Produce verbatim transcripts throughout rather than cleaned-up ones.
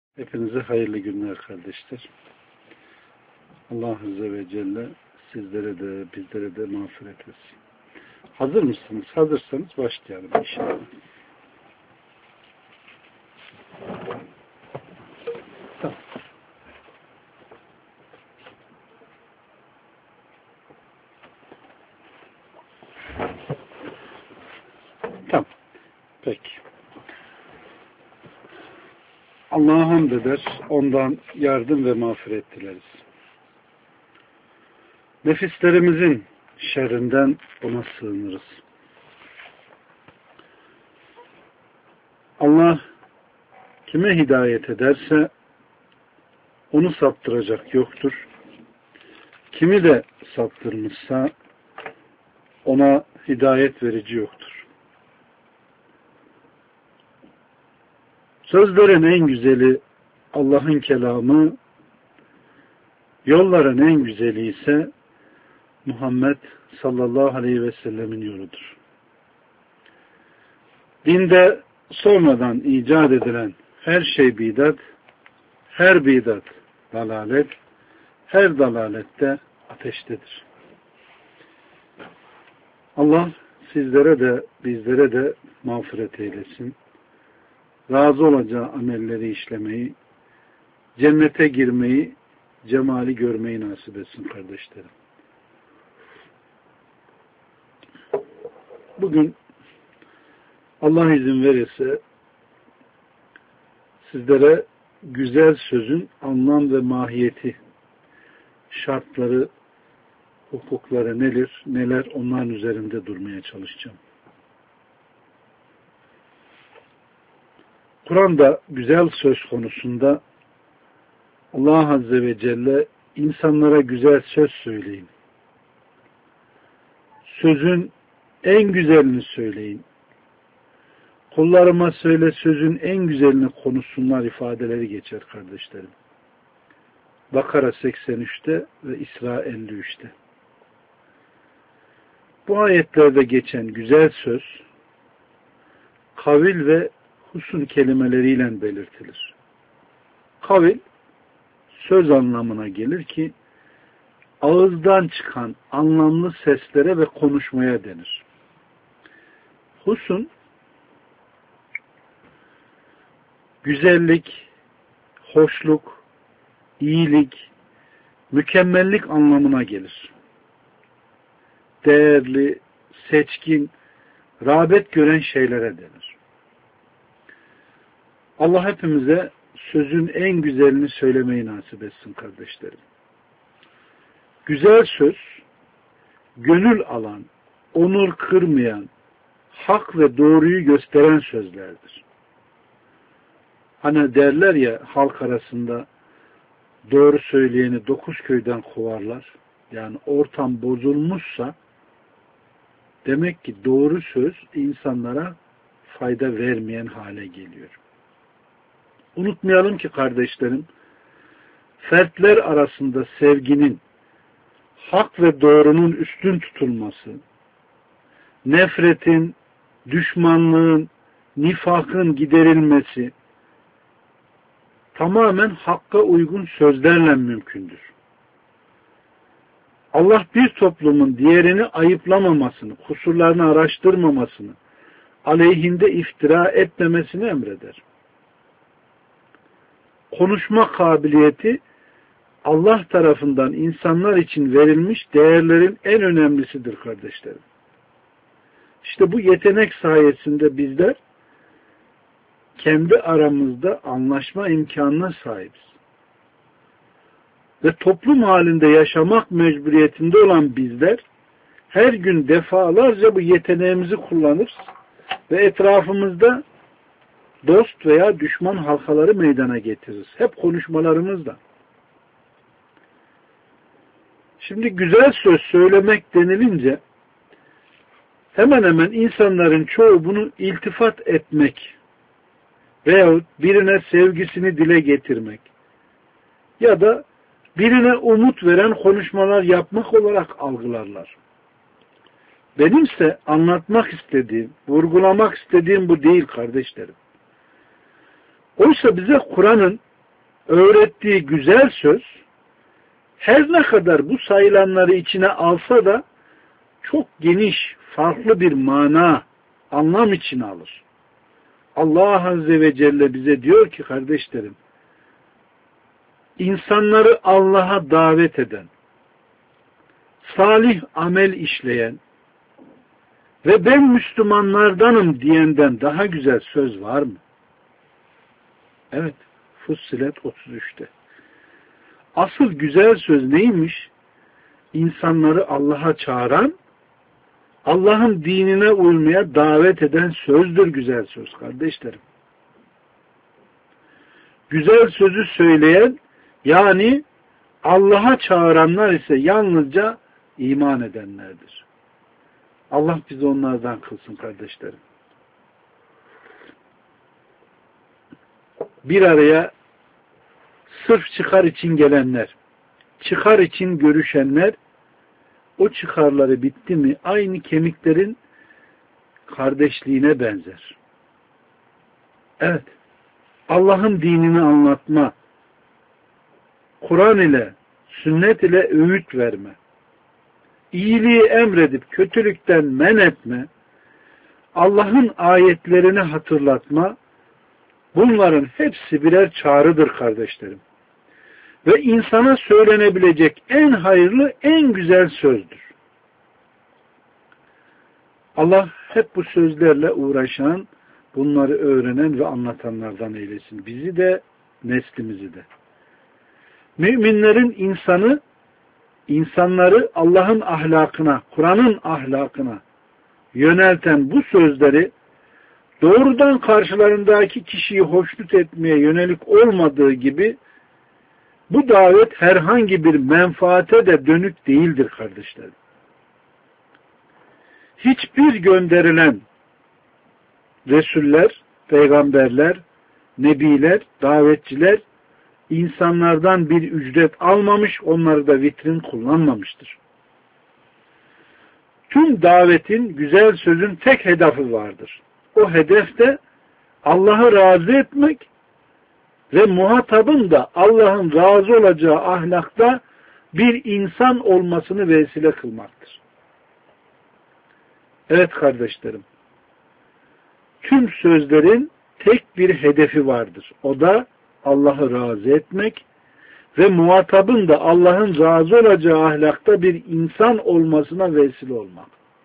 Hepinize hayırlı günler kardeşler. Allah Azze ve Celle sizlere de bizlere de mağfiret etsin. Hazır mısınız? Hazırsanız başlayalım inşallah. Tamam. Tamam. Peki. Allah'a hamd eder, ondan yardım ve mağfiret dileriz. Nefislerimizin şerrinden ona sığınırız. Allah kime hidayet ederse onu saptıracak yoktur. Kimi de saptırmışsa ona hidayet verici yoktur. Sözlerin en güzeli Allah'ın kelamı, yolların en güzeli ise Muhammed sallallahu aleyhi ve sellemin yoludur. Dinde sonradan icat edilen her şey bidat, her bidat dalalet, her dalalette ateştedir. Allah sizlere de bizlere de mağfiret eylesin. Razı olacağı amelleri işlemeyi, cennete girmeyi, cemali görmeyi nasip etsin kardeşlerim. Bugün Allah izin verirse sizlere güzel sözün anlam ve mahiyeti, şartları, hukukları neler, neler onların üzerinde durmaya çalışacağım. Kur'an'da güzel söz konusunda Allah Azze ve Celle insanlara güzel söz söyleyin. Sözün en güzelini söyleyin. Kullarıma söyle sözün en güzelini konuşsunlar ifadeleri geçer kardeşlerim. Bakara seksen üçte ve İsra elli üçte. Bu ayetlerde geçen güzel söz, kavil ve husun kelimeleriyle belirtilir. Kavil, söz anlamına gelir ki, ağızdan çıkan anlamlı seslere ve konuşmaya denir. Husun, güzellik, hoşluk, iyilik, mükemmellik anlamına gelir. Değerli, seçkin, rağbet gören şeylere denir. Allah hepimize sözün en güzelini söylemeyi nasip etsin kardeşlerim. Güzel söz, gönül alan, onur kırmayan, hak ve doğruyu gösteren sözlerdir. Hani derler ya halk arasında doğru söyleyeni dokuz köyden kovarlar. Yani ortam bozulmuşsa demek ki doğru söz insanlara fayda vermeyen hale geliyor. Unutmayalım ki kardeşlerim, fertler arasında sevginin, hak ve doğrunun üstün tutulması, nefretin, düşmanlığın, nifakın giderilmesi tamamen hakka uygun sözlerle mümkündür. Allah bir toplumun diğerini ayıplamamasını, kusurlarını araştırmamasını, aleyhinde iftira etmemesini emreder. Konuşma kabiliyeti Allah tarafından insanlar için verilmiş değerlerin en önemlisidir kardeşlerim. İşte bu yetenek sayesinde bizler kendi aramızda anlaşma imkanına sahibiz. Ve toplum halinde yaşamak mecburiyetinde olan bizler her gün defalarca bu yeteneğimizi kullanırız ve etrafımızda dost veya düşman halkaları meydana getiririz. Hep konuşmalarımızla. Şimdi güzel söz söylemek denilince hemen hemen insanların çoğu bunu iltifat etmek veyahut birine sevgisini dile getirmek ya da birine umut veren konuşmalar yapmak olarak algılarlar. Benimse anlatmak istediğim, vurgulamak istediğim bu değil kardeşlerim. Oysa bize Kur'an'ın öğrettiği güzel söz her ne kadar bu sayılanları içine alsa da çok geniş, farklı bir mana, anlam içine alır. Allah Azze ve Celle bize diyor ki kardeşlerim, insanları Allah'a davet eden, salih amel işleyen ve ben Müslümanlardanım diyenden daha güzel söz var mı? Evet, Fussilet otuz üçte. Asıl güzel söz neymiş? İnsanları Allah'a çağıran, Allah'ın dinine uymaya davet eden sözdür güzel söz kardeşlerim. Güzel sözü söyleyen, yani Allah'a çağıranlar ise yalnızca iman edenlerdir. Allah bizi onlardan kılsın kardeşlerim. Bir araya sırf çıkar için gelenler, çıkar için görüşenler, o çıkarları bitti mi aynı kemiklerin kardeşliğine benzer. Evet, Allah'ın dinini anlatma, Kur'an ile, sünnet ile öğüt verme, iyiliği emredip kötülükten men etme, Allah'ın ayetlerini hatırlatma, bunların hepsi birer çağrıdır kardeşlerim. Ve insana söylenebilecek en hayırlı, en güzel sözdür. Allah hep bu sözlerle uğraşan, bunları öğrenen ve anlatanlardan eylesin. Bizi de, neslimizi de. Müminlerin insanı, insanları Allah'ın ahlakına, Kur'an'ın ahlakına yönelten bu sözleri doğrudan karşılarındaki kişiyi hoşnut etmeye yönelik olmadığı gibi bu davet herhangi bir menfaate de dönük değildir kardeşlerim. Hiçbir gönderilen Resuller, peygamberler, nebiler, davetçiler insanlardan bir ücret almamış, onları da vitrin kullanmamıştır. Tüm davetin, güzel sözün tek hedefi vardır. O hedef de Allah'ı razı etmek ve muhatabın da Allah'ın razı olacağı ahlakta bir insan olmasını vesile kılmaktır. Evet kardeşlerim, tüm sözlerin tek bir hedefi vardır. O da Allah'ı razı etmek ve muhatabın da Allah'ın razı olacağı ahlakta bir insan olmasına vesile olmak.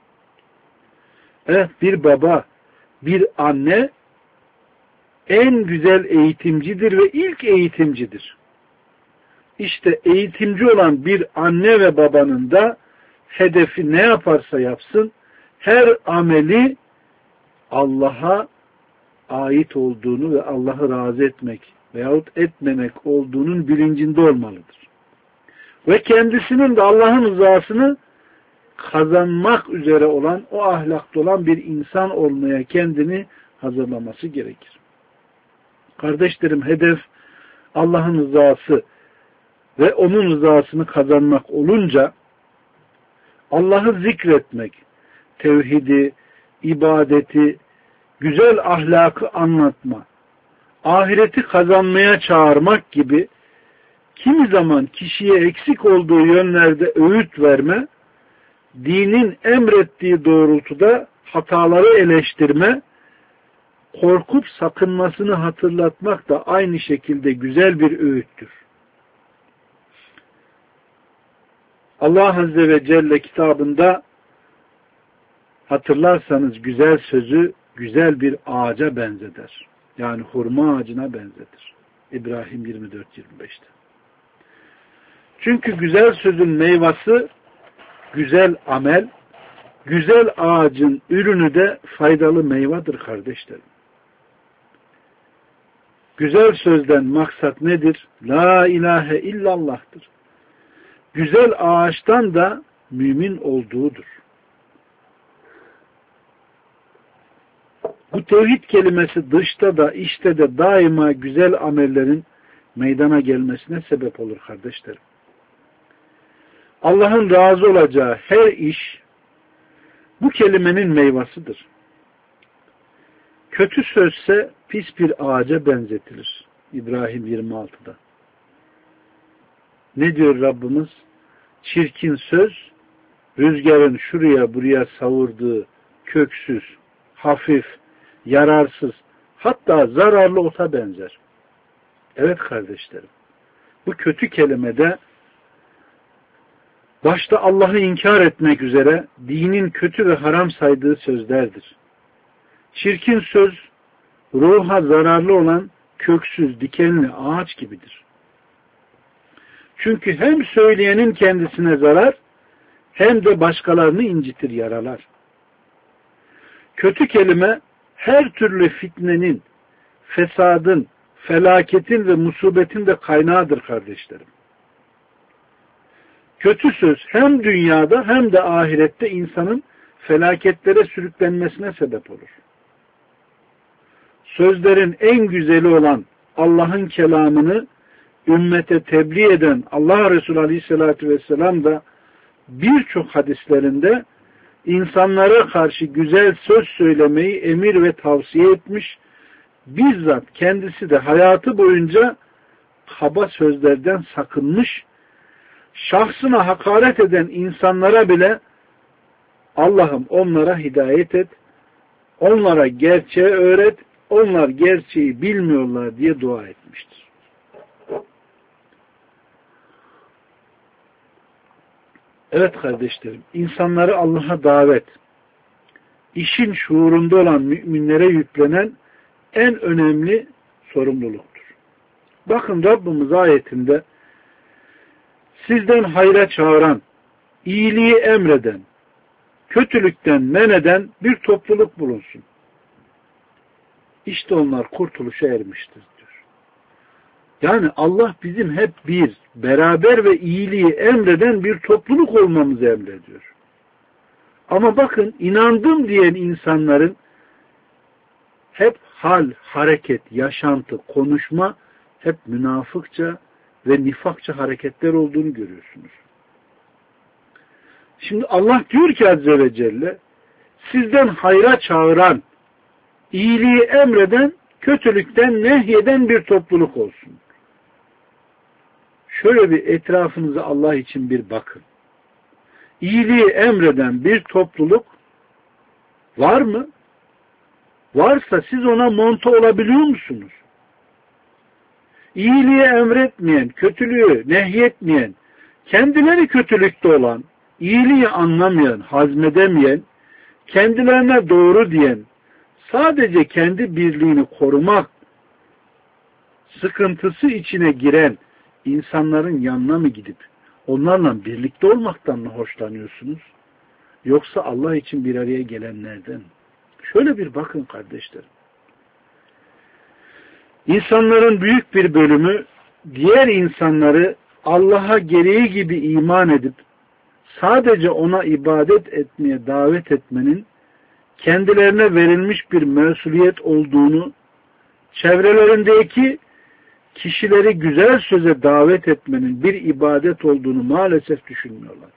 Evet, bir baba, bir anne en güzel eğitimcidir ve ilk eğitimcidir. İşte eğitimci olan bir anne ve babanın da hedefi ne yaparsa yapsın, her ameli Allah'a ait olduğunu ve Allah'ı razı etmek veyahut etmemek olduğunun bilincinde olmalıdır. Ve kendisinin de Allah'ın rızasını kazanmak üzere olan, o ahlakta olan bir insan olmaya kendini hazırlaması gerekir. Kardeşlerim, hedef Allah'ın rızası ve onun rızasını kazanmak olunca Allah'ı zikretmek, tevhidi, ibadeti, güzel ahlakı anlatma, ahireti kazanmaya çağırmak gibi kimi zaman kişiye eksik olduğu yönlerde öğüt verme, dinin emrettiği doğrultuda hataları eleştirme, korkup sakınmasını hatırlatmak da aynı şekilde güzel bir öğüttür. Allah Azze ve Celle kitabında hatırlarsanız güzel sözü güzel bir ağaca benzeter. Yani hurma ağacına benzetir. İbrahim yirmi dört yirmi beşte. Çünkü güzel sözün meyvesi güzel amel, güzel ağacın ürünü de faydalı meyvedir kardeşlerim. Güzel sözden maksat nedir? La ilahe illallah'tır. Güzel ağaçtan da mümin olduğudur. Bu tevhid kelimesi dışta da içte de daima güzel amellerin meydana gelmesine sebep olur kardeşlerim. Allah'ın razı olacağı her iş bu kelimenin meyvasıdır. Kötü sözse pis bir ağaca benzetilir. İbrahim yirmi altıda. Ne diyor Rabbimiz? Çirkin söz, rüzgarın şuraya buraya savurduğu köksüz, hafif, yararsız, hatta zararlı ota benzer. Evet kardeşlerim, bu kötü kelimede başta Allah'ı inkar etmek üzere dinin kötü ve haram saydığı sözlerdir. Çirkin söz, ruha zararlı olan köksüz, dikenli ağaç gibidir. Çünkü hem söyleyenin kendisine zarar, hem de başkalarını incitir, yaralar. Kötü kelime, her türlü fitnenin, fesadın, felaketin ve musibetin de kaynağıdır kardeşlerim. Kötü söz hem dünyada hem de ahirette insanın felaketlere sürüklenmesine sebep olur. Sözlerin en güzeli olan Allah'ın kelamını ümmete tebliğ eden Allah Resulü Aleyhisselatü Vesselam da birçok hadislerinde insanlara karşı güzel söz söylemeyi emir ve tavsiye etmiş, bizzat kendisi de hayatı boyunca kaba sözlerden sakınmış, şahsına hakaret eden insanlara bile Allah'ım onlara hidayet et, onlara gerçeği öğret, onlar gerçeği bilmiyorlar diye dua etmiştir. Evet kardeşlerim, insanları Allah'a davet, işin şuurunda olan müminlere yüklenen en önemli sorumluluktur. Bakın Rabbimiz ayetinde sizden hayra çağıran, iyiliği emreden, kötülükten men eden bir topluluk bulunsun. İşte onlar kurtuluşa ermiştir diyor. Yani Allah bizim hep bir, beraber ve iyiliği emreden bir topluluk olmamızı emrediyor. Ama bakın inandım diyen insanların hep hal, hareket, yaşantı, konuşma hep münafıkça ve nifakça hareketler olduğunu görüyorsunuz. Şimdi Allah diyor ki Azze ve Celle, sizden hayra çağıran, iyiliği emreden, kötülükten nehyeden bir topluluk olsun. Şöyle bir etrafınıza Allah için bir bakın. İyiliği emreden bir topluluk var mı? Varsa siz ona monte olabiliyor musunuz? İyiliği emretmeyen, kötülüğü nehyetmeyen, kendileri kötülükte olan, iyiliği anlamayan, hazmedemeyen, kendilerine doğru diyen, sadece kendi birliğini korumak sıkıntısı içine giren insanların yanına mı gidip onlarla birlikte olmaktan mı hoşlanıyorsunuz? Yoksa Allah için bir araya gelenlerden? Şöyle bir bakın kardeşlerim. İnsanların büyük bir bölümü diğer insanları Allah'a gereği gibi iman edip sadece ona ibadet etmeye davet etmenin kendilerine verilmiş bir mesuliyet olduğunu, çevrelerindeki kişileri güzel söze davet etmenin bir ibadet olduğunu maalesef düşünmüyorlar.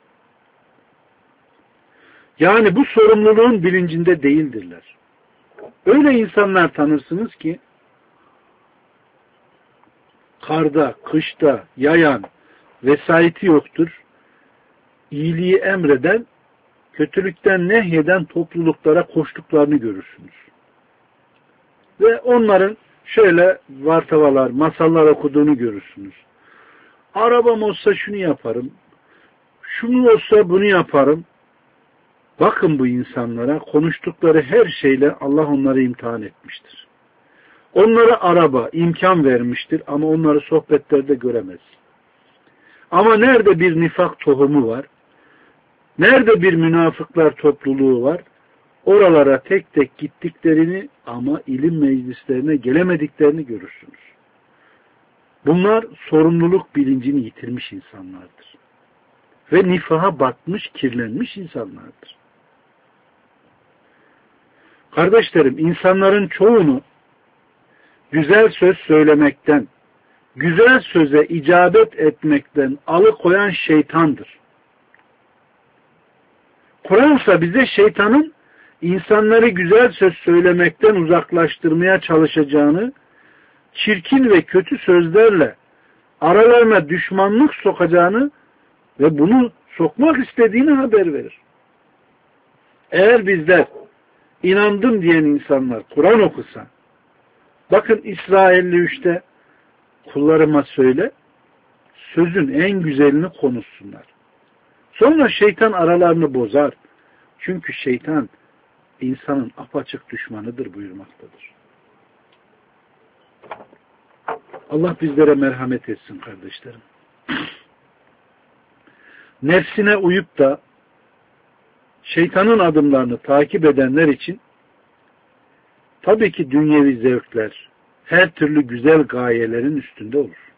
Yani bu sorumluluğun bilincinde değildirler. Öyle insanlar tanırsınız ki karda, kışta, yayan vesayeti yoktur. İyiliği emreden, kötülükten nehyeden topluluklara koştuklarını görürsünüz. Ve onların şöyle vartavalar, masallar okuduğunu görürsünüz. Arabam olsa şunu yaparım, şunu olsa bunu yaparım. Bakın bu insanlara, konuştukları her şeyle Allah onları imtihan etmiştir. Onlara araba, imkan vermiştir ama onları sohbetlerde göremez. Ama nerede bir nifak tohumu var, nerede bir münafıklar topluluğu var, oralara tek tek gittiklerini ama ilim meclislerine gelemediklerini görürsünüz. Bunlar sorumluluk bilincini yitirmiş insanlardır. Ve nifaha batmış, kirlenmiş insanlardır. Kardeşlerim, insanların çoğunu güzel söz söylemekten, güzel söze icabet etmekten alıkoyan şeytandır. Kur'an ise bize şeytanın insanları güzel söz söylemekten uzaklaştırmaya çalışacağını, çirkin ve kötü sözlerle aralarına düşmanlık sokacağını ve bunu sokmak istediğini haber verir. Eğer bizler inandım diyen insanlar Kur'an okusa, bakın İsra elli üçte kullarıma söyle, sözün en güzelini konuşsunlar. Sonra şeytan aralarını bozar. Çünkü şeytan insanın apaçık düşmanıdır buyurmaktadır. Allah bizlere merhamet etsin kardeşlerim. Nefsine uyup da şeytanın adımlarını takip edenler için tabii ki dünyevi zevkler, her türlü güzel gayelerin üstünde olur.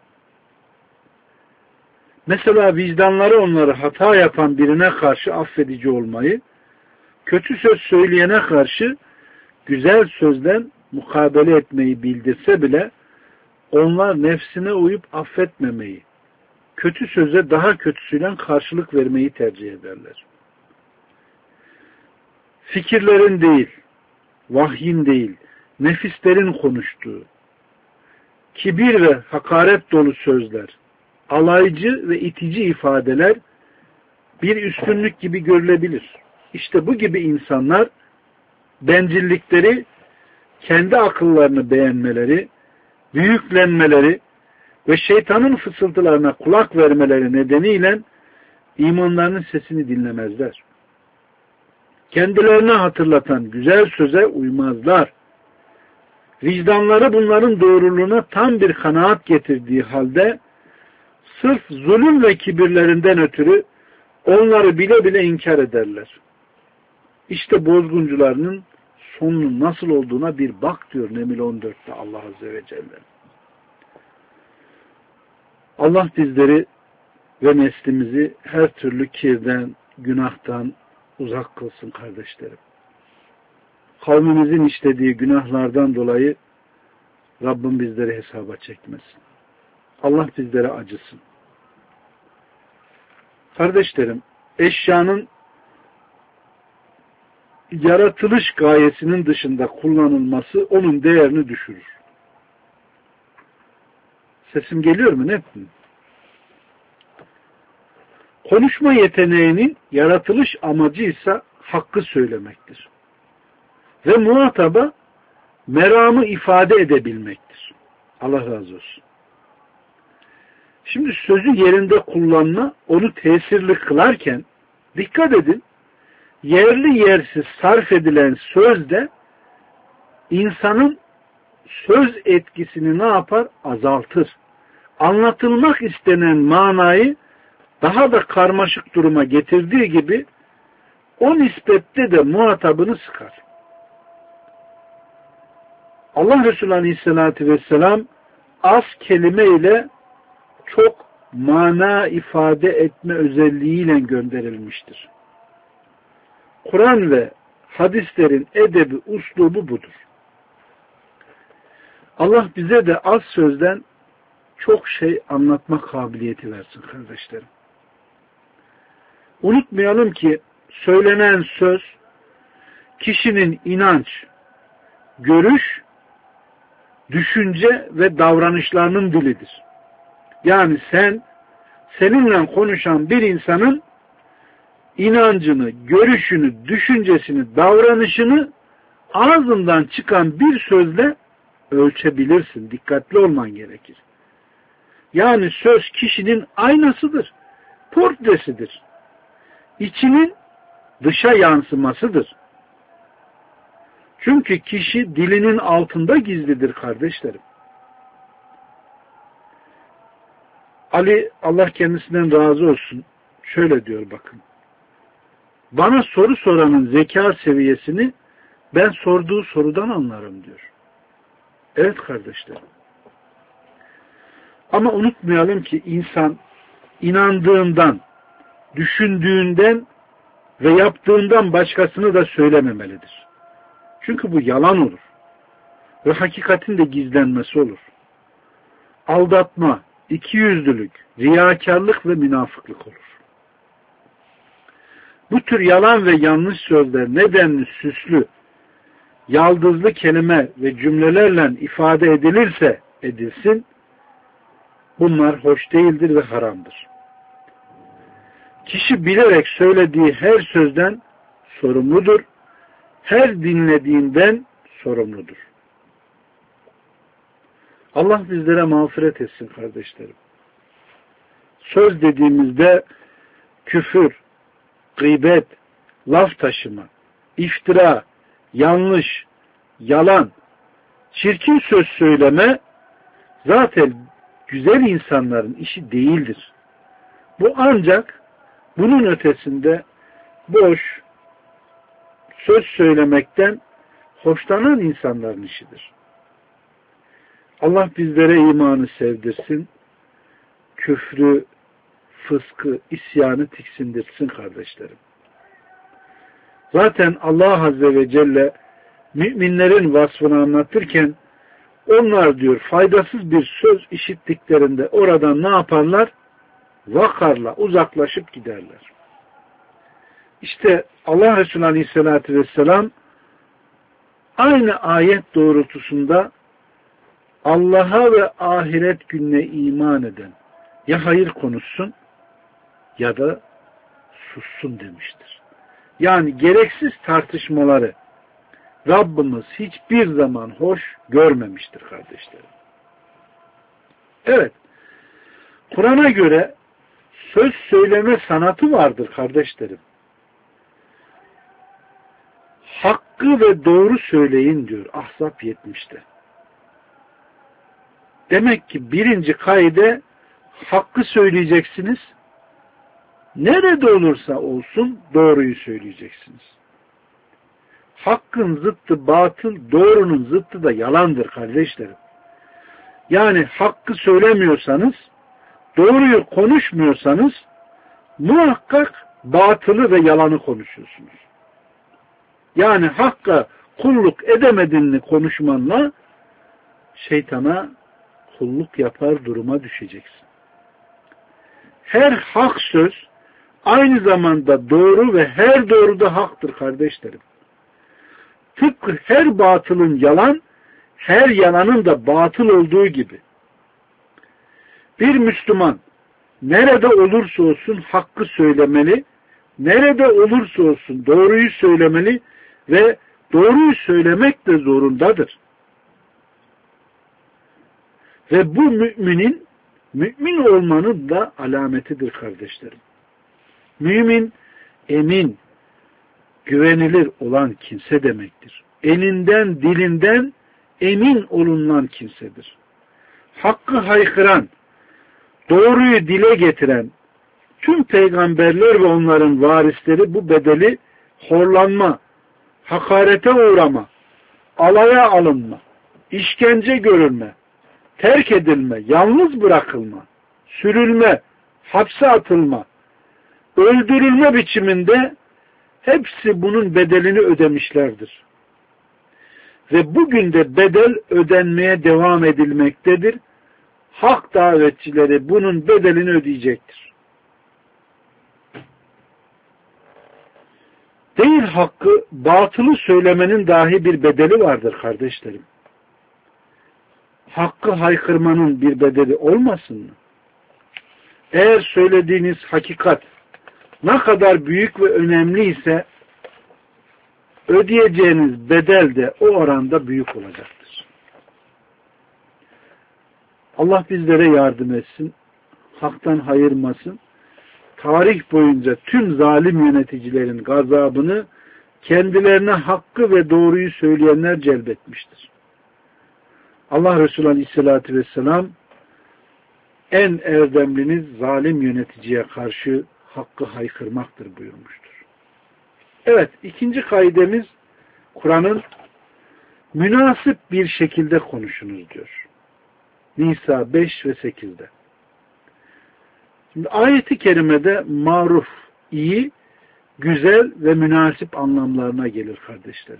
Mesela vicdanları onları hata yapan birine karşı affedici olmayı, kötü söz söyleyene karşı güzel sözden mukabele etmeyi bildirse bile onlar nefsine uyup affetmemeyi, kötü söze daha kötüsüyle karşılık vermeyi tercih ederler. Fikirlerin değil, vahyin değil, nefislerin konuştuğu, kibir ve hakaret dolu sözler, alaycı ve itici ifadeler bir üstünlük gibi görülebilir. İşte bu gibi insanlar bencillikleri, kendi akıllarını beğenmeleri, büyüklenmeleri ve şeytanın fısıltılarına kulak vermeleri nedeniyle imanlarının sesini dinlemezler. Kendilerine hatırlatan güzel söze uymazlar. Vicdanları bunların doğruluğuna tam bir kanaat getirdiği halde sırf zulüm ve kibirlerinden ötürü onları bile bile inkar ederler. İşte bozguncularının sonunun nasıl olduğuna bir bak diyor Neml on dörtte Allah Azze ve Celle. Allah bizleri ve neslimizi her türlü kirden, günahtan uzak kılsın kardeşlerim. Kavmimizin işlediği günahlardan dolayı Rabbim bizleri hesaba çekmesin. Allah bizlere acısın. Kardeşlerim, eşyanın yaratılış gayesinin dışında kullanılması onun değerini düşürür. Sesim geliyor mu? Net mi? Konuşma yeteneğinin yaratılış amacı ise hakkı söylemektir. Ve muhataba meramı ifade edebilmektir. Allah razı olsun. Şimdi sözü yerinde kullanma onu tesirli kılarken dikkat edin, yerli yersiz sarf edilen sözde insanın söz etkisini ne yapar? Azaltır. Anlatılmak istenen manayı daha da karmaşık duruma getirdiği gibi o nispette de muhatabını sıkar. Allah Resulü Aleyhisselatü Vesselam az kelime ile çok mana ifade etme özelliğiyle gönderilmiştir. Kur'an ve hadislerin edebi, uslubu budur. Allah bize de az sözden çok şey anlatma kabiliyeti versin kardeşlerim. Unutmayalım ki söylenen söz kişinin inanç, görüş, düşünce ve davranışlarının dilidir. Yani sen seninle konuşan bir insanın inancını, görüşünü, düşüncesini, davranışını ağzından çıkan bir sözle ölçebilirsin. Dikkatli olman gerekir. Yani söz kişinin aynasıdır, portresidir. İçinin dışa yansımasıdır. Çünkü kişi dilinin altında gizlidir kardeşlerim. Ali, Allah kendisinden razı olsun, şöyle diyor bakın. Bana soru soranın zeka seviyesini ben sorduğu sorudan anlarım diyor. Evet kardeşlerim. Ama unutmayalım ki insan inandığından, düşündüğünden ve yaptığından başkasını da söylememelidir. Çünkü bu yalan olur. Ve hakikatin de gizlenmesi olur. Aldatma, ikiyüzlülük, riyakarlık ve münafıklık olur. Bu tür yalan ve yanlış sözler nedenli süslü, yaldızlı kelime ve cümlelerle ifade edilirse edilsin, Bunlar hoş değildir ve haramdır. Kişi bilerek söylediği her sözden sorumludur. Her dinlediğinden sorumludur. Allah bizlere mağfiret etsin kardeşlerim. Söz dediğimizde küfür, gıybet, laf taşıma, iftira, yanlış, yalan, çirkin söz söyleme zaten güzel insanların işi değildir. Bu ancak bunun ötesinde boş söz söylemekten hoşlanan insanların işidir. Allah bizlere imanı sevdirsin, küfrü, fıskı, isyanı tiksindirsin kardeşlerim. Zaten Allah Azze ve Celle müminlerin vasfını anlatırken onlar diyor faydasız bir söz işittiklerinde oradan ne yaparlar? Vakarla uzaklaşıp giderler. İşte Allah Resulü Aleyhisselatü Vesselam aynı ayet doğrultusunda Allah'a ve ahiret gününe iman eden ya hayır konuşsun ya da sussun demiştir. Yani gereksiz tartışmaları Rabbimiz hiçbir zaman hoş görmemiştir kardeşlerim. Evet, Kur'an'a göre söz söyleme sanatı vardır kardeşlerim. Hakkı ve doğru söyleyin diyor Ahzab yetmişte. Demek ki birinci kaide hakkı söyleyeceksiniz. Nerede olursa olsun doğruyu söyleyeceksiniz. Hakkın zıttı batıl, doğrunun zıttı da yalandır kardeşlerim. Yani hakkı söylemiyorsanız, doğruyu konuşmuyorsanız muhakkak batılı ve yalanı konuşuyorsunuz. Yani hakka kulluk edemediğini konuşmanla şeytana kulluk yapar duruma düşeceksin. Her hak söz aynı zamanda doğru ve her doğru da haktır kardeşlerim. Tıpkı her batılın yalan, her yalanın da batıl olduğu gibi. Bir Müslüman nerede olursa olsun hakkı söylemeli, nerede olursa olsun doğruyu söylemeli ve doğruyu söylemek de zorundadır. Ve bu müminin, mümin olmanın da alametidir kardeşlerim. Mümin, emin, güvenilir olan kimse demektir. Elinden, dilinden emin olunan kimsedir. Hakkı haykıran, doğruyu dile getiren tüm peygamberler ve onların varisleri bu bedeli horlanma, hakarete uğrama, alaya alınma, işkence görülme, terk edilme, yalnız bırakılma, sürülme, hapse atılma, öldürülme biçiminde hepsi bunun bedelini ödemişlerdir. Ve bugün de bedel ödenmeye devam edilmektedir. Hak davetçileri bunun bedelini ödeyecektir. Değil hakkı, batılı söylemenin dahi bir bedeli vardır kardeşlerim. Hakkı haykırmanın bir bedeli olmasın mı? Eğer söylediğiniz hakikat ne kadar büyük ve önemli ise ödeyeceğiniz bedel de o oranda büyük olacaktır. Allah bizlere yardım etsin, haktan hayırmasın, tarih boyunca tüm zalim yöneticilerin gazabını kendilerine hakkı ve doğruyu söyleyenler celbetmiştir. Allah Resulü Aleyhisselatü Vesselam en erdemliniz zalim yöneticiye karşı hakkı haykırmaktır buyurmuştur. Evet, ikinci kaidemiz Kur'an'ın münasip bir şekilde konuşunuz diyor. Nisa beş ve sekizde. Şimdi ayeti kerimede maruf, iyi, güzel ve münasip anlamlarına gelir kardeşlerim.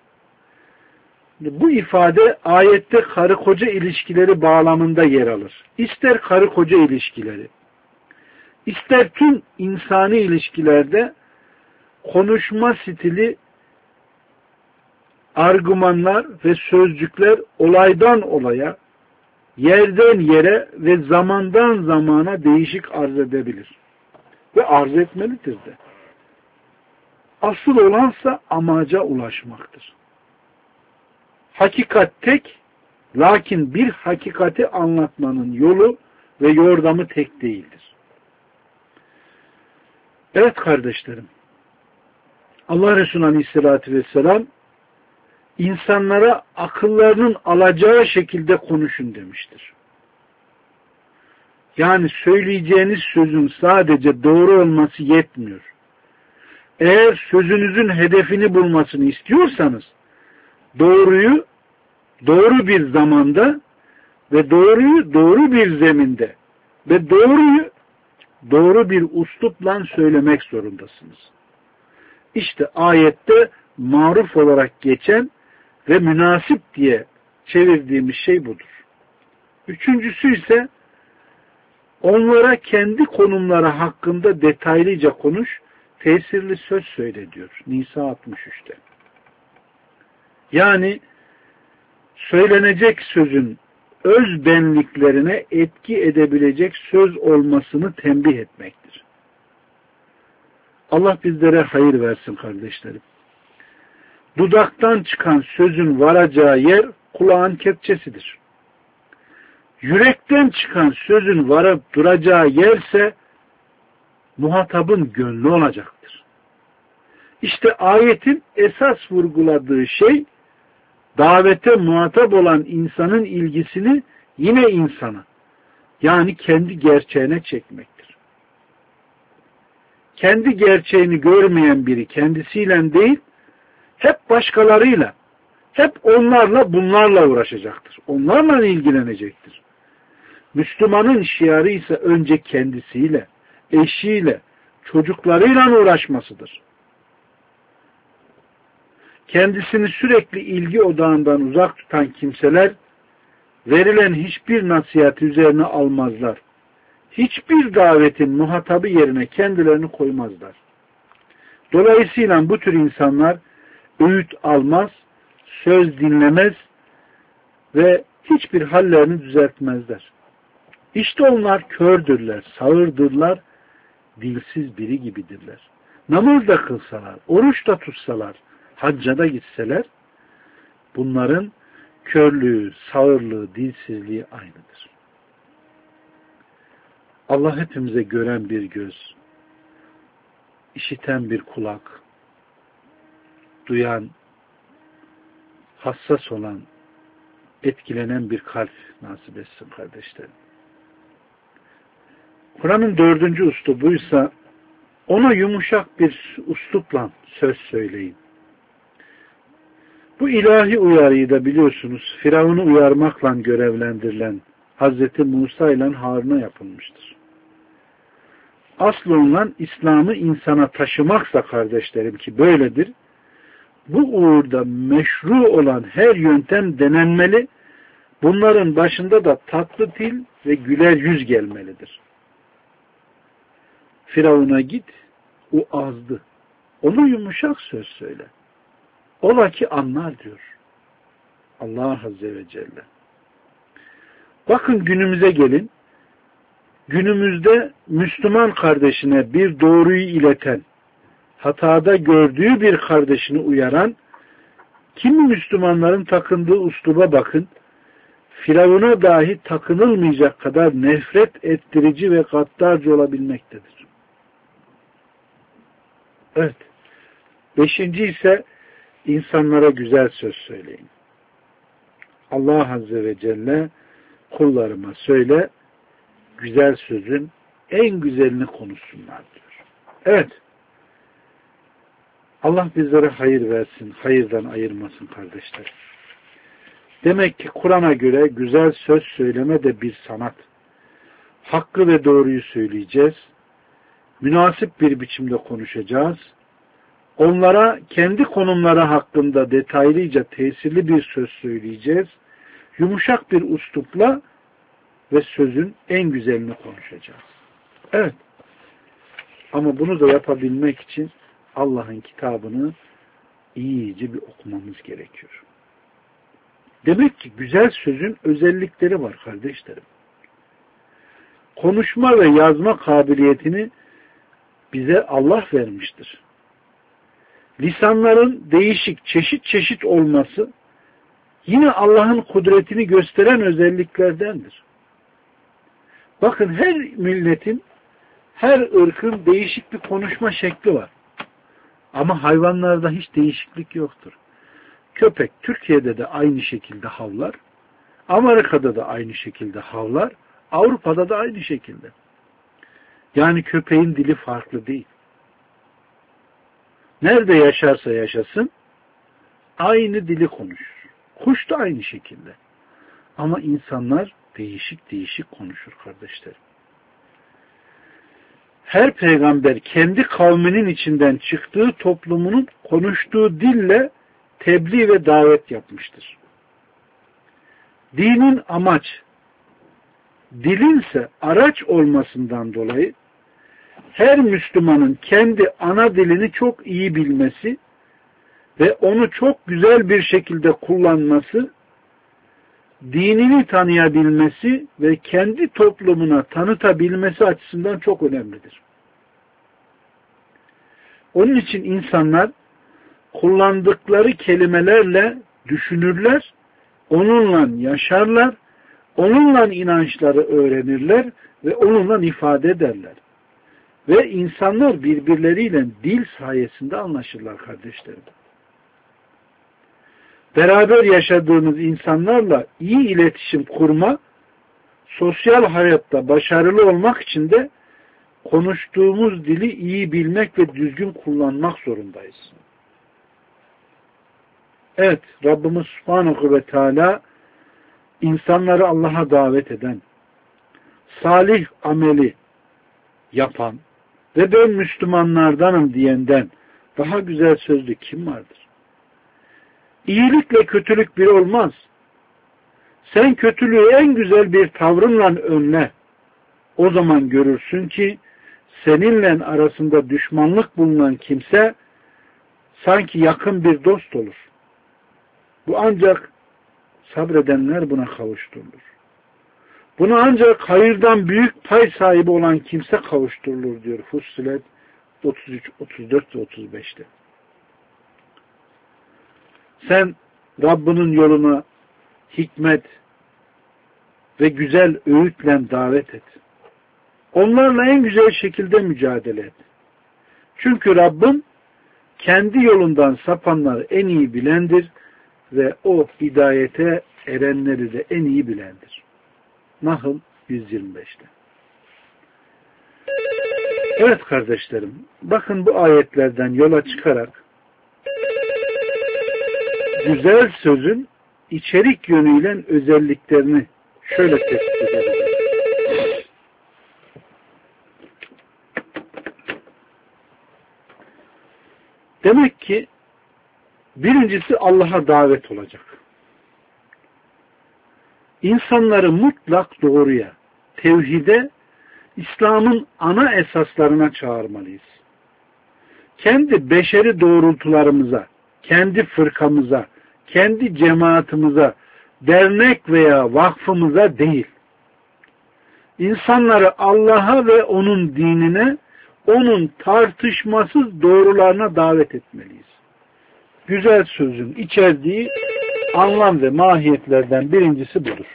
Bu ifade ayette karı koca ilişkileri bağlamında yer alır. İster karı koca ilişkileri, ister tüm insani ilişkilerde konuşma stili, argümanlar ve sözcükler olaydan olaya, yerden yere ve zamandan zamana değişik arz edebilir. Ve arz etmelidir de. Asıl olansa amaca ulaşmaktır. Hakikat tek, lakin bir hakikati anlatmanın yolu ve yordamı tek değildir. Evet kardeşlerim, Allah Resulü Aleyhisselatü Vesselam insanlara akıllarının alacağı şekilde konuşun demiştir. Yani söyleyeceğiniz sözün sadece doğru olması yetmiyor. Eğer sözünüzün hedefini bulmasını istiyorsanız doğruyu doğru bir zamanda ve doğruyu doğru bir zeminde ve doğruyu doğru bir uslupla söylemek zorundasınız. İşte ayette maruf olarak geçen ve münasip diye çevirdiğimiz şey budur. Üçüncüsü ise onlara kendi konumları hakkında detaylıca konuş, tesirli söz söyle diyor. Nisa altmış üçte. Yani söylenecek sözün öz benliklerine etki edebilecek söz olmasını tembih etmektir. Allah bizlere hayır versin kardeşlerim. Dudaktan çıkan sözün varacağı yer kulağın kepçesidir. Yürekten çıkan sözün varıp duracağı yerse muhatabın gönlü olacaktır. İşte ayetin esas vurguladığı şey davete muhatap olan insanın ilgisini yine insana, yani kendi gerçeğine çekmektir. Kendi gerçeğini görmeyen biri kendisiyle değil, hep başkalarıyla, hep onlarla bunlarla uğraşacaktır. Onlarla ilgilenecektir. Müslümanın şiarı ise önce kendisiyle, eşiyle, çocuklarıyla uğraşmasıdır. Kendisini sürekli ilgi odağından uzak tutan kimseler verilen hiçbir nasihati üzerine almazlar. Hiçbir davetin muhatabı yerine kendilerini koymazlar. Dolayısıyla bu tür insanlar öğüt almaz, söz dinlemez ve hiçbir hallerini düzeltmezler. İşte onlar kördürler, sağırdırlar, dilsiz biri gibidirler. Namaz da kılsalar, oruç da tutsalar, hacca da gitseler, bunların körlüğü, sağırlığı, dilsizliği aynıdır. Allah hepimize gören bir göz, işiten bir kulak, duyan, hassas olan, etkilenen bir kalp nasip etsin kardeşlerim. Kur'an'ın dördüncü uslubuysa ona yumuşak bir uslupla söz söyleyin. Bu ilahi uyarıyı da biliyorsunuz Firavun'u uyarmakla görevlendirilen Hazreti Musa ile Harun'a yapılmıştır. Aslı olan İslam'ı insana taşımaksa kardeşlerim ki böyledir, bu uğurda meşru olan her yöntem denenmeli, bunların başında da tatlı dil ve güler yüz gelmelidir. Firavun'a git, o azdı. Ona yumuşak söz söyle. Ola ki anlar diyor Allah Azze ve Celle. Bakın günümüze gelin. Günümüzde Müslüman kardeşine bir doğruyu ileten, hatada gördüğü bir kardeşini uyaran, kimi Müslümanların takındığı usluba bakın, Firavun'a dahi takınılmayacak kadar nefret ettirici ve gaddarca olabilmektedir. Evet. Beşinci ise insanlara güzel söz söyleyin. Allah Azze ve Celle kullarıma söyle, güzel sözün en güzelini konuşsunlar diyor. Evet. Allah bizlere hayır versin, hayırdan ayırmasın kardeşler. Demek ki Kur'an'a göre güzel söz söyleme de bir sanat. Hakkı ve doğruyu söyleyeceğiz. Münasip bir biçimde konuşacağız. Onlara kendi konumları hakkında detaylıca tesirli bir söz söyleyeceğiz. Yumuşak bir üslupla ve sözün en güzelini konuşacağız. Evet. Ama bunu da yapabilmek için Allah'ın kitabını iyice bir okumamız gerekiyor. Demek ki güzel sözün özellikleri var kardeşlerim. Konuşma ve yazma kabiliyetini bize Allah vermiştir. Lisanların değişik, çeşit çeşit olması yine Allah'ın kudretini gösteren özelliklerdendir. Bakın her milletin, her ırkın değişik bir konuşma şekli var. Ama hayvanlarda hiç değişiklik yoktur. Köpek Türkiye'de de aynı şekilde havlar, Amerika'da da aynı şekilde havlar, Avrupa'da da aynı şekilde. Yani köpeğin dili farklı değil. Nerede yaşarsa yaşasın aynı dili konuşur. Kuş da aynı şekilde. Ama insanlar değişik değişik konuşur kardeşlerim. Her peygamber kendi kavminin içinden çıktığı toplumunun konuştuğu dille tebliğ ve davet yapmıştır. Dinin amaç, dilinse araç olmasından dolayı her Müslümanın kendi ana dilini çok iyi bilmesi ve onu çok güzel bir şekilde kullanması, dinini tanıyabilmesi ve kendi toplumuna tanıtabilmesi açısından çok önemlidir. Onun için insanlar kullandıkları kelimelerle düşünürler, onunla yaşarlar, onunla inançları öğrenirler ve onunla ifade ederler. Ve insanlar birbirleriyle dil sayesinde anlaşırlar kardeşlerim. Beraber yaşadığımız insanlarla iyi iletişim kurma, sosyal hayatta başarılı olmak için de konuştuğumuz dili iyi bilmek ve düzgün kullanmak zorundayız. Evet, Rabbimiz Subhanahu ve Teala insanları Allah'a davet eden, salih ameli yapan ve ben Müslümanlardanım diyenden daha güzel sözlü kim vardır? İyilikle kötülük bir olmaz. Sen kötülüğü en güzel bir tavrınla önle. O zaman görürsün ki seninle arasında düşmanlık bulunan kimse sanki yakın bir dost olur. Bu ancak sabredenler buna kavuşturulur. Bunu ancak hayırdan büyük pay sahibi olan kimse kavuşturulur diyor Fussilet otuz üç, otuz dört ve otuz beşte. Sen Rabbinin yoluna hikmet ve güzel öğütle davet et. Onlarla en güzel şekilde mücadele et. Çünkü Rabbin kendi yolundan sapanları en iyi bilendir ve o hidayete erenleri de en iyi bilendir. Nahl yüz yirmi beşte. Evet kardeşlerim, bakın bu ayetlerden yola çıkarak güzel sözün içerik yönüyle özelliklerini şöyle tespit edelim. Demek ki birincisi Allah'a davet olacak. İnsanları mutlak doğruya, tevhide, İslam'ın ana esaslarına çağırmalıyız. Kendi beşeri doğrultularımıza, kendi fırkamıza, kendi cemaatimize, dernek veya vakfımıza değil. İnsanları Allah'a ve onun dinine, onun tartışmasız doğrularına davet etmeliyiz. Güzel sözün içerdiği anlam ve mahiyetlerden birincisi budur.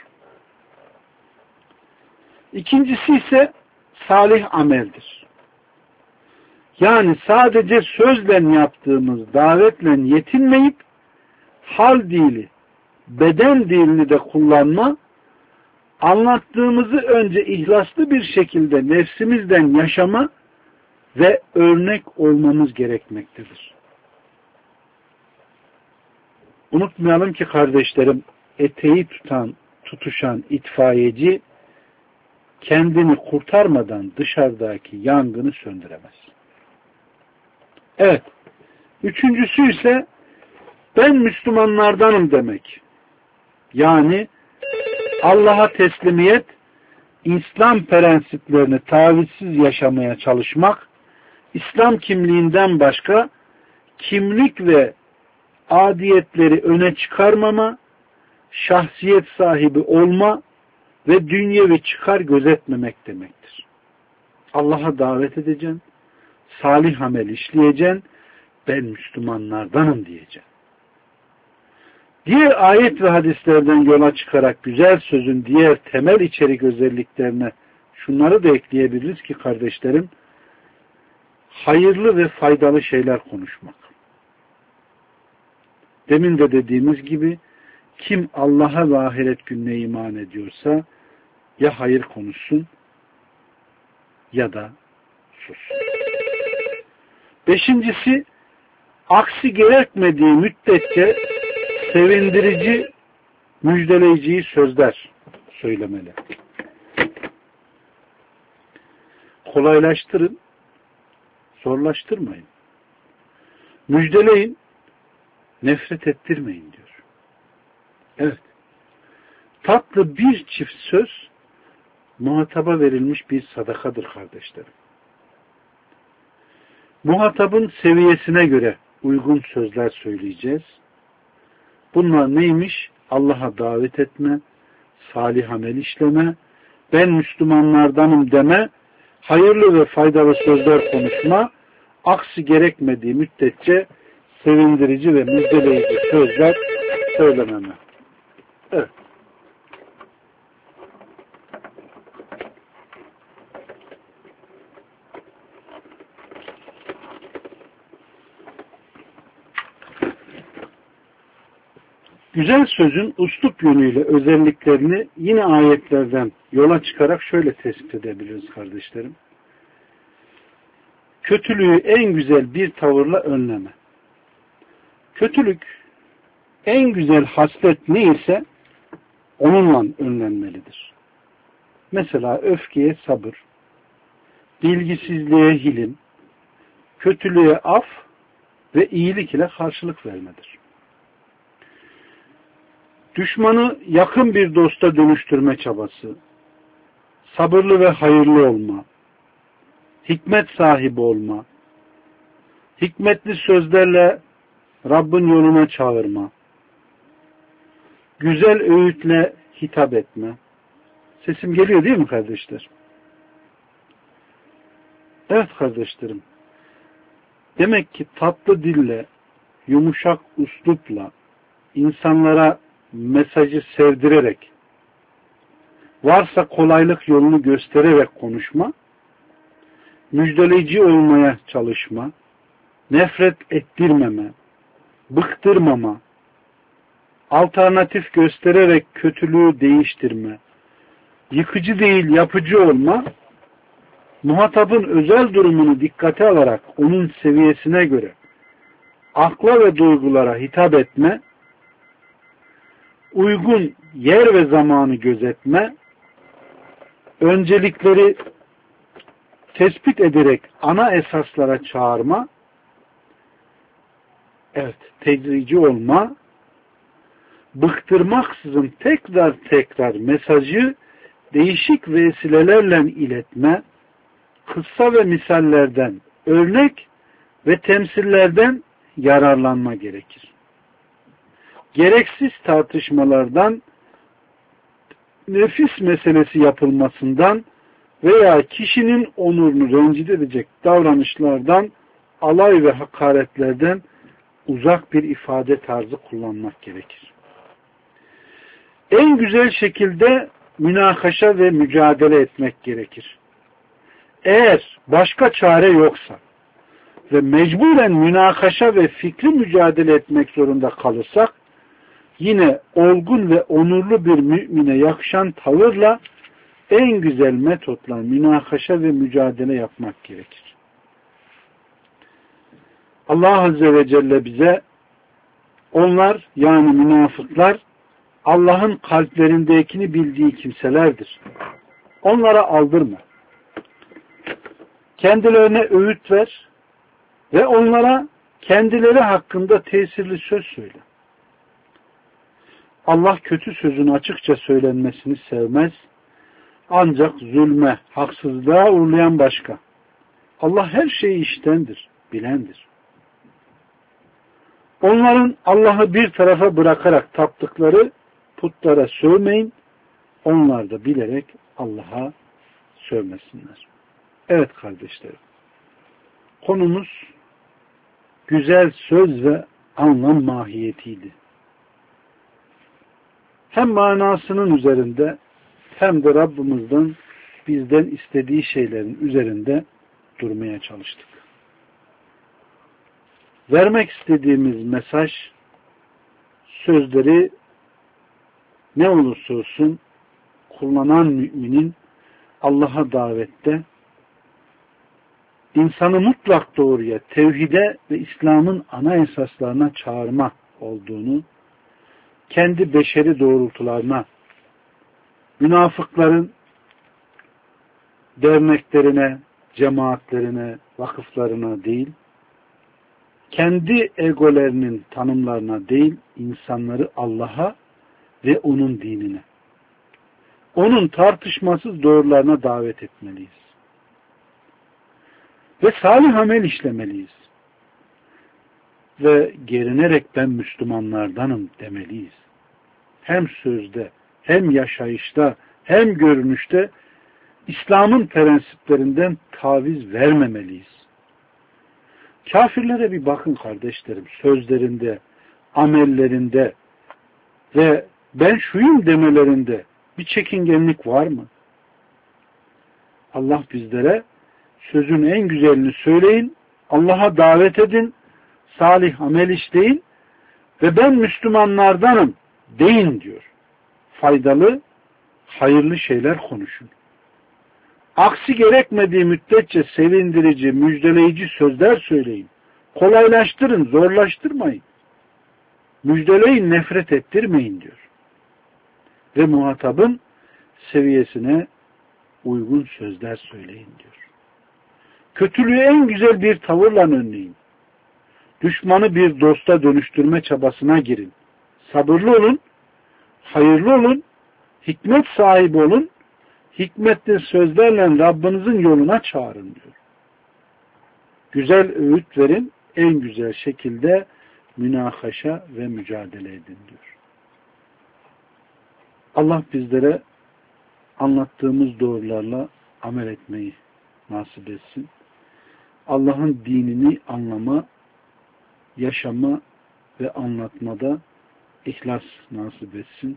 İkincisi ise salih ameldir. Yani sadece sözle yaptığımız davetle yetinmeyip hal dili, beden dilini de kullanma, anlattığımızı önce ihlaslı bir şekilde nefsimizden yaşama ve örnek olmamız gerekmektedir. Unutmayalım ki kardeşlerim, eteği tutan, tutuşan itfaiyeci kendini kurtarmadan dışarıdaki yangını söndüremez. Evet. Üçüncüsü ise ben Müslümanlardanım demek. Yani Allah'a teslimiyet, İslam prensiplerini tavizsiz yaşamaya çalışmak, İslam kimliğinden başka kimlik ve adiyetleri öne çıkarmama, şahsiyet sahibi olma ve dünyevi çıkar gözetmemek demektir. Allah'a davet edeceksin, salih amel işleyeceksin, ben Müslümanlardanım diyeceksin. Diğer ayet ve hadislerden yola çıkarak güzel sözün diğer temel içerik özelliklerine şunları da ekleyebiliriz ki kardeşlerim, hayırlı ve faydalı şeyler konuşmak. Demin de dediğimiz gibi kim Allah'a ve ahiret gününe iman ediyorsa ya hayır konuşsun ya da sussun. Beşincisi, aksi gerekmediği müddetçe sevindirici, müjdeleyici sözler söylemeli. Kolaylaştırın, zorlaştırmayın. Müjdeleyin, nefret ettirmeyin diyor. Evet. Tatlı bir çift söz muhataba verilmiş bir sadakadır kardeşlerim. Muhatabın seviyesine göre uygun sözler söyleyeceğiz. Bunlar neymiş? Allah'a davet etme, salih amel işleme, ben Müslümanlardanım deme, hayırlı ve faydalı sözler konuşma, aksi gerekmediği müddetçe sevindirici ve müjdeleyici sözler söylememe. Evet. Güzel sözün üslup yönüyle özelliklerini yine ayetlerden yola çıkarak şöyle tespit edebiliriz kardeşlerim. Kötülüğü en güzel bir tavırla önleme. Kötülük en güzel haslet neyse onunla önlenmelidir. Mesela öfkeye sabır, bilgisizliğe hilim, kötülüğe af ve iyilik ile karşılık vermedir. Düşmanı yakın bir dosta dönüştürme çabası, sabırlı ve hayırlı olma, hikmet sahibi olma, hikmetli sözlerle Rabbin yoluna çağırma, güzel öğütle hitap etme. Sesim geliyor değil mi kardeşler? Evet kardeşlerim. Demek ki tatlı dille, yumuşak üslupla, insanlara mesajı sevdirerek, varsa kolaylık yolunu göstererek konuşma, müjdeleyici olmaya çalışma, nefret ettirmeme, bıktırmama, alternatif göstererek kötülüğü değiştirme, yıkıcı değil yapıcı olma, muhatabın özel durumunu dikkate alarak onun seviyesine göre akla ve duygulara hitap etme, uygun yer ve zamanı gözetme, öncelikleri tespit ederek ana esaslara çağırma, evet, tedrici olma, bıktırmaksızın tekrar tekrar mesajı değişik vesilelerle iletme, kıssa ve misallerden, örnek ve temsillerden yararlanma gerekir. Gereksiz tartışmalardan, nefis meselesi yapılmasından veya kişinin onurunu rencide edecek davranışlardan, alay ve hakaretlerden uzak bir ifade tarzı kullanmak gerekir. En güzel şekilde münakaşa ve mücadele etmek gerekir. Eğer başka çare yoksa ve mecburen münakaşa ve fikri mücadele etmek zorunda kalırsak, yine olgun ve onurlu bir mümine yakışan tavırla en güzel metotla münakaşa ve mücadele yapmak gerekir. Allah Azze ve Celle bize onlar yani münafıklar Allah'ın kalplerindekini bildiği kimselerdir. Onlara aldırma. Kendilerine öğüt ver ve onlara kendileri hakkında tesirli söz söyle. Allah kötü sözün açıkça söylenmesini sevmez. Ancak zulme, haksızlığa uğrayan başka. Allah her şeyi iştendir, bilendir. Onların Allah'ı bir tarafa bırakarak taptıkları putlara sövmeyin. Onlar da bilerek Allah'a sövmesinler. Evet kardeşlerim. Konumuz güzel söz ve anlam mahiyetiydi. Hem manasının üzerinde hem de Rabbimizden bizden istediği şeylerin üzerinde durmaya çalıştık. Vermek istediğimiz mesaj, sözleri ne olursa olsun kullanan müminin Allah'a davette insanı mutlak doğruya, tevhide ve İslam'ın ana esaslarına çağırma olduğunu, kendi beşeri doğrultularına, münafıkların derneklerine, cemaatlerine, vakıflarına değil, kendi egolerinin tanımlarına değil, insanları Allah'a ve onun dinine, onun tartışmasız doğrularına davet etmeliyiz. Ve salih amel işlemeliyiz. Ve gerinerek ben Müslümanlardanım demeliyiz. Hem sözde, hem yaşayışta, hem görünüşte İslam'ın prensiplerinden taviz vermemeliyiz. Kafirlere bir bakın kardeşlerim, sözlerinde, amellerinde ve ben şuyum demelerinde bir çekingenlik var mı? Allah bizlere sözün en güzelini söyleyin, Allah'a davet edin, salih amel işleyin ve ben Müslümanlardanım deyin diyor. Faydalı, hayırlı şeyler konuşun. Aksi gerekmediği müddetçe sevindirici, müjdeleyici sözler söyleyin. Kolaylaştırın, zorlaştırmayın. Müjdeleyin, nefret ettirmeyin diyor. Ve muhatabın seviyesine uygun sözler söyleyin diyor. Kötülüğü en güzel bir tavırla önleyin. Düşmanı bir dosta dönüştürme çabasına girin. Sabırlı olun, hayırlı olun, hikmet sahibi olun, hikmetli sözlerle Rabbinizin yoluna çağırın diyor. Güzel öğüt verin, en güzel şekilde münakaşa ve mücadele edin diyor. Allah bizlere anlattığımız doğrularla amel etmeyi nasip etsin. Allah'ın dinini anlama, yaşama ve anlatmada ihlas nasip etsin.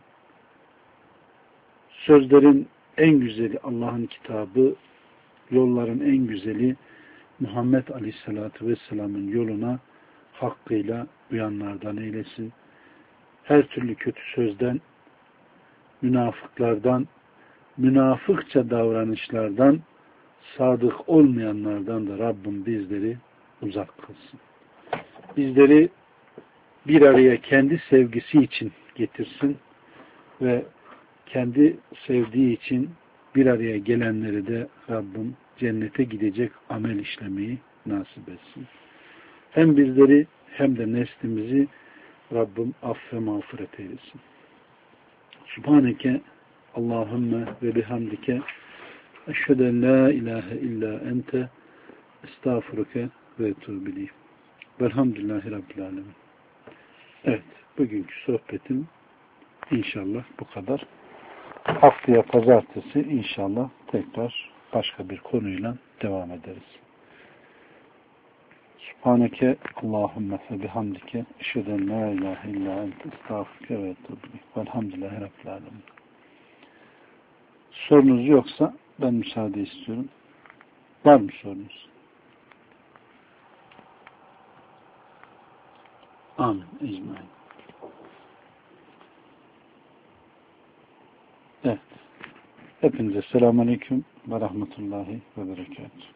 Sözlerin en güzeli Allah'ın kitabı, yolların en güzeli Muhammed Aleyhisselatü Vesselam'ın yoluna hakkıyla uyanlardan eylesin. Her türlü kötü sözden, münafıklardan, münafıkça davranışlardan, sadık olmayanlardan da Rabbim bizleri uzak kılsın. Bizleri bir araya kendi sevgisi için getirsin ve kendi sevdiği için bir araya gelenleri de Rabbim cennete gidecek amel işlemeyi nasip etsin. Hem bizleri hem de neslimizi Rabbim affe mağfiret eylesin. Subhaneke Allahümme ve bihamdike eşhedü en la ilahe illa ente estağfuruke ve etûbü ileyk. Velhamdülillahi Rabbil alemin. Evet, bugünkü sohbetim inşallah bu kadar. Haftaya pazartesi inşallah tekrar başka bir konuyla devam ederiz. Subhaneke Allahümme fe bihamdike eşhedü en la ilahe illa ente estağfuruke ve etûbü ileyk. Velhamdülillahi Rabbil alemin. Sorunuz yoksa ben müsaade istiyorum. Var mı sorunuz? Amin. Ecmaîn. Evet. Hepinize selamun aleyküm ve rahmetullahi ve berekatuhu.